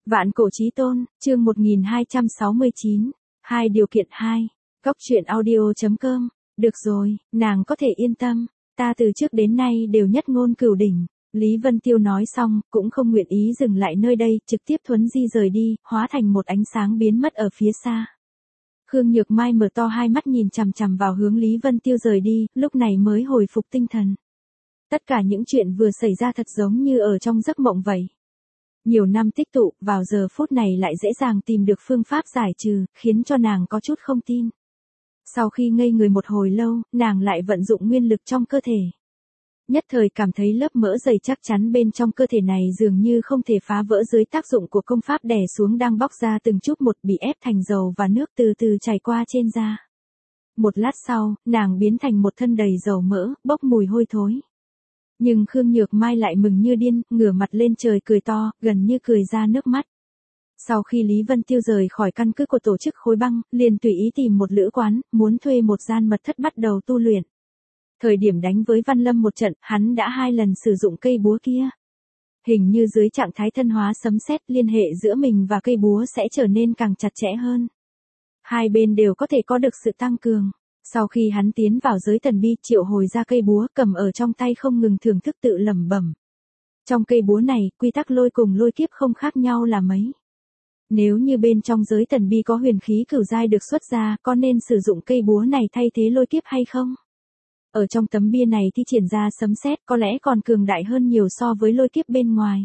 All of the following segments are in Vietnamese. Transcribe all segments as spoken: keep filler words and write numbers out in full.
Vạn cổ chí tôn, chương một nghìn hai trăm sáu mươi chín. Hai điều kiện hai. Góc truyện audio.com. Được rồi, nàng có thể yên tâm, ta từ trước đến nay đều nhất ngôn cửu đỉnh. Lý Vân Tiêu nói xong, cũng không nguyện ý dừng lại nơi đây, trực tiếp thuấn di rời đi, hóa thành một ánh sáng biến mất ở phía xa. Khương Nhược Mai mở to hai mắt nhìn chằm chằm vào hướng Lý Vân Tiêu rời đi, lúc này mới hồi phục tinh thần. Tất cả những chuyện vừa xảy ra thật giống như ở trong giấc mộng vậy. Nhiều năm tích tụ, vào giờ phút này lại dễ dàng tìm được phương pháp giải trừ, khiến cho nàng có chút không tin. Sau khi ngây người một hồi lâu, nàng lại vận dụng nguyên lực trong cơ thể. Nhất thời cảm thấy lớp mỡ dày chắc chắn bên trong cơ thể này dường như không thể phá vỡ dưới tác dụng của công pháp đè xuống đang bóc ra từng chút một, bị ép thành dầu và nước từ từ chảy qua trên da. Một lát sau, nàng biến thành một thân đầy dầu mỡ, bốc mùi hôi thối. Nhưng Khương Nhược Mai lại mừng như điên, ngửa mặt lên trời cười to, gần như cười ra nước mắt. Sau khi Lý Vân Tiêu rời khỏi căn cứ của tổ chức khối băng, liền tùy ý tìm một lữ quán, muốn thuê một gian mật thất bắt đầu tu luyện. Thời điểm đánh với Văn Lâm một trận, hắn đã hai lần sử dụng cây búa kia. Hình như dưới trạng thái thân hóa sấm sét, liên hệ giữa mình và cây búa sẽ trở nên càng chặt chẽ hơn. Hai bên đều có thể có được sự tăng cường. Sau khi hắn tiến vào giới thần bi, triệu hồi ra cây búa, cầm ở trong tay không ngừng thưởng thức tự lẩm bẩm. Trong cây búa này, quy tắc lôi cùng lôi kiếp không khác nhau là mấy. Nếu như bên trong giới thần bi có huyền khí cửu giai được xuất ra, có nên sử dụng cây búa này thay thế lôi kiếp hay không? Ở trong tấm bia này thì triển ra sấm sét, có lẽ còn cường đại hơn nhiều so với lôi kiếp bên ngoài.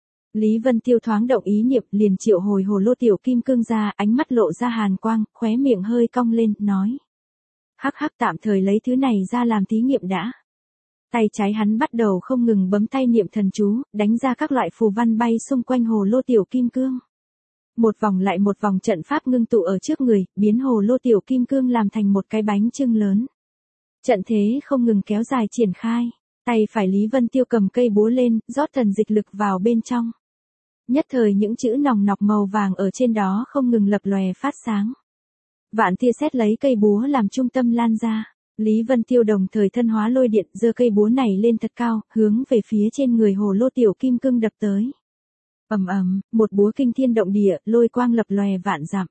Lý Vân Tiêu thoáng động ý niệm, liền triệu hồi hồ lô tiểu kim cương ra, ánh mắt lộ ra hàn quang, khóe miệng hơi cong lên, nói. Hắc hắc, tạm thời lấy thứ này ra làm thí nghiệm đã. Tay trái hắn bắt đầu không ngừng bấm tay niệm thần chú, đánh ra các loại phù văn bay xung quanh hồ lô tiểu kim cương. Một vòng lại một vòng trận pháp ngưng tụ ở trước người, biến hồ lô tiểu kim cương làm thành một cái bánh chưng lớn. Trận thế không ngừng kéo dài triển khai, tay phải Lý Vân Tiêu cầm cây búa lên, rót thần dịch lực vào bên trong. Nhất thời những chữ nòng nọc màu vàng ở trên đó không ngừng lập lòe phát sáng. Vạn tia sét lấy cây búa làm trung tâm lan ra, Lý Vân Tiêu đồng thời thân hóa lôi điện, giơ cây búa này lên thật cao, hướng về phía trên người hồ lô tiểu kim cương đập tới. Ầm ầm, một búa kinh thiên động địa, lôi quang lập lòe vạn dặm.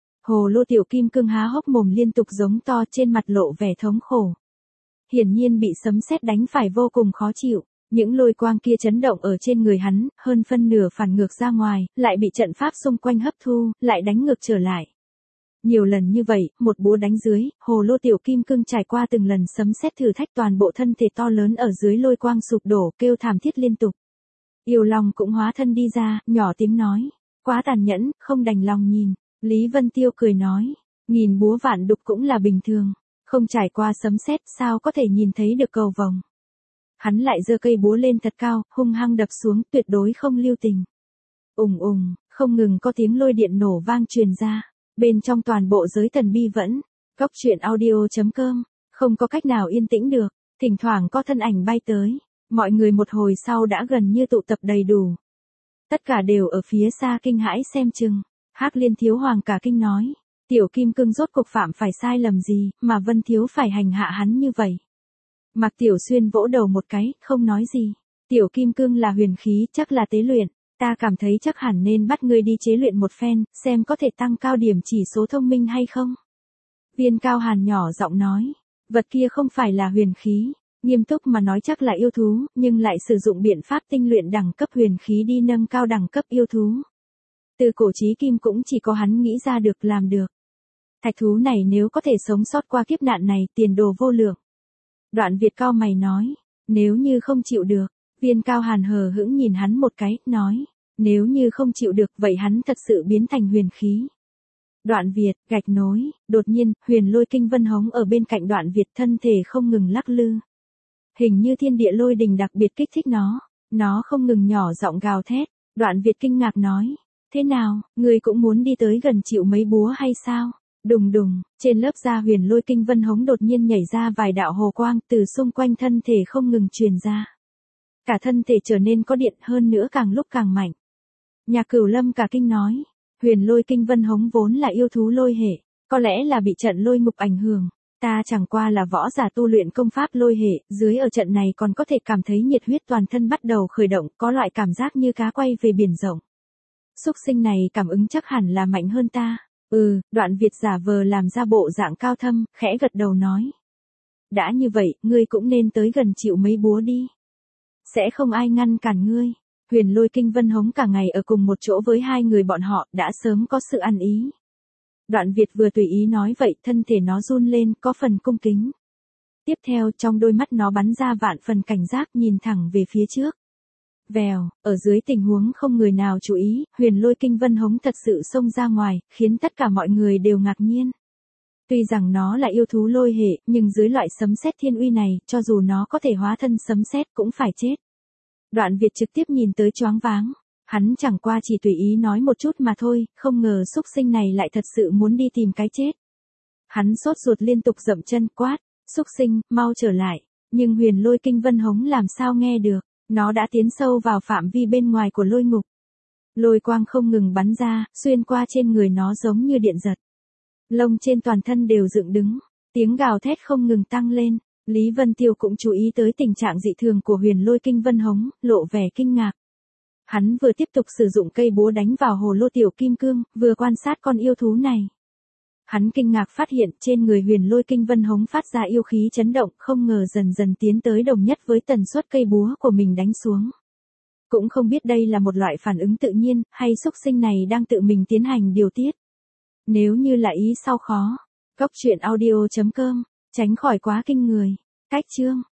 Hồ lô tiểu kim cương há hốc mồm liên tục giống to, trên mặt lộ vẻ thống khổ. Hiển nhiên bị sấm sét đánh phải vô cùng khó chịu, những lôi quang kia chấn động ở trên người hắn, hơn phân nửa phản ngược ra ngoài, lại bị trận pháp xung quanh hấp thu, lại đánh ngược trở lại. Nhiều lần như vậy, một búa đánh dưới, hồ lô tiểu kim cương trải qua từng lần sấm sét thử thách, toàn bộ thân thể to lớn ở dưới lôi quang sụp đổ, kêu thảm thiết liên tục. Yêu Long cũng hóa thân đi ra, nhỏ tiếng nói, quá tàn nhẫn, không đành lòng nhìn. Lý Vân Tiêu cười nói, nhìn búa vạn đục cũng là bình thường, không trải qua sấm sét sao có thể nhìn thấy được cầu vồng. Hắn lại giơ cây búa lên thật cao, hung hăng đập xuống, tuyệt đối không lưu tình. Ùng ùng, không ngừng có tiếng lôi điện nổ vang truyền ra, bên trong toàn bộ giới thần bi vẫn, góc truyện audio.com, không có cách nào yên tĩnh được, thỉnh thoảng có thân ảnh bay tới, mọi người một hồi sau đã gần như tụ tập đầy đủ. Tất cả đều ở phía xa kinh hãi xem chừng. Hắc Liên Thiếu Hoàng cả kinh nói, tiểu kim cương rốt cuộc phạm phải sai lầm gì, mà Vân Thiếu phải hành hạ hắn như vậy. Mạc Tiểu Xuyên vỗ đầu một cái, không nói gì. Tiểu kim cương là huyền khí, chắc là tế luyện, ta cảm thấy chắc hẳn nên bắt ngươi đi chế luyện một phen, xem có thể tăng cao điểm chỉ số thông minh hay không. Viên Cao Hàn nhỏ giọng nói, vật kia không phải là huyền khí, nghiêm túc mà nói chắc là yêu thú, nhưng lại sử dụng biện pháp tinh luyện đẳng cấp huyền khí đi nâng cao đẳng cấp yêu thú. Từ cổ chí kim cũng chỉ có hắn nghĩ ra được làm được. Thạch thú này nếu có thể sống sót qua kiếp nạn này, tiền đồ vô lượng. Đoạn Việt cao mày nói, nếu như không chịu được, Viên Cao Hàn hờ hững nhìn hắn một cái, nói, nếu như không chịu được vậy hắn thật sự biến thành huyền khí. Đoạn Việt, gạch nối, đột nhiên, huyền lôi kinh vân hống ở bên cạnh Đoạn Việt, thân thể không ngừng lắc lư. Hình như thiên địa lôi đình đặc biệt kích thích nó, nó không ngừng nhỏ giọng gào thét, Đoạn Việt kinh ngạc nói. Thế nào, ngươi cũng muốn đi tới gần chịu mấy búa hay sao? Đùng đùng, trên lớp da huyền lôi kinh vân hống đột nhiên nhảy ra vài đạo hồ quang, từ xung quanh thân thể không ngừng truyền ra. Cả thân thể trở nên có điện, hơn nữa càng lúc càng mạnh. Nhạc Cửu Lâm cả kinh nói, huyền lôi kinh vân hống vốn là yêu thú lôi hệ, có lẽ là bị trận lôi ngục ảnh hưởng. Ta chẳng qua là võ giả tu luyện công pháp lôi hệ, dưới ở trận này còn có thể cảm thấy nhiệt huyết toàn thân bắt đầu khởi động, có loại cảm giác như cá quay về biển rộng. Xúc sinh này cảm ứng chắc hẳn là mạnh hơn ta. Ừ, Đoạn Việt giả vờ làm ra bộ dạng cao thâm, khẽ gật đầu nói. Đã như vậy, ngươi cũng nên tới gần chịu mấy búa đi. Sẽ không ai ngăn cản ngươi. Huyền Lôi Kinh Vân Hống cả ngày ở cùng một chỗ với hai người bọn họ, đã sớm có sự ăn ý. Đoạn Việt vừa tùy ý nói vậy, thân thể nó run lên, có phần cung kính. Tiếp theo, trong đôi mắt nó bắn ra vạn phần cảnh giác, nhìn thẳng về phía trước. Vèo, ở dưới tình huống không người nào chú ý, Huyền Lôi Kinh Vân Hống thật sự xông ra ngoài, khiến tất cả mọi người đều ngạc nhiên. Tuy rằng nó là yêu thú lôi hệ, nhưng dưới loại sấm sét thiên uy này, cho dù nó có thể hóa thân sấm sét cũng phải chết. Đoạn Việt trực tiếp nhìn tới choáng váng. Hắn chẳng qua chỉ tùy ý nói một chút mà thôi, không ngờ xúc sinh này lại thật sự muốn đi tìm cái chết. Hắn sốt ruột liên tục dậm chân quát, xúc sinh, mau trở lại. Nhưng Huyền Lôi Kinh Vân Hống làm sao nghe được, nó đã tiến sâu vào phạm vi bên ngoài của lôi ngục. Lôi quang không ngừng bắn ra, xuyên qua trên người nó giống như điện giật. Lông trên toàn thân đều dựng đứng, tiếng gào thét không ngừng tăng lên. Lý Vân Tiêu cũng chú ý tới tình trạng dị thường của Huyền Lôi Kinh Vân Hống, lộ vẻ kinh ngạc. Hắn vừa tiếp tục sử dụng cây búa đánh vào hồ lô tiểu kim cương, vừa quan sát con yêu thú này. Hắn kinh ngạc phát hiện trên người Huyền Lôi Kinh Vân Hống phát ra yêu khí chấn động, không ngờ dần dần tiến tới đồng nhất với tần suất cây búa của mình đánh xuống. Cũng không biết đây là một loại phản ứng tự nhiên, hay xúc sinh này đang tự mình tiến hành điều tiết. Nếu như là ý sau khó. Góc truyện audio chấm com, tránh khỏi quá kinh người. Cách chương.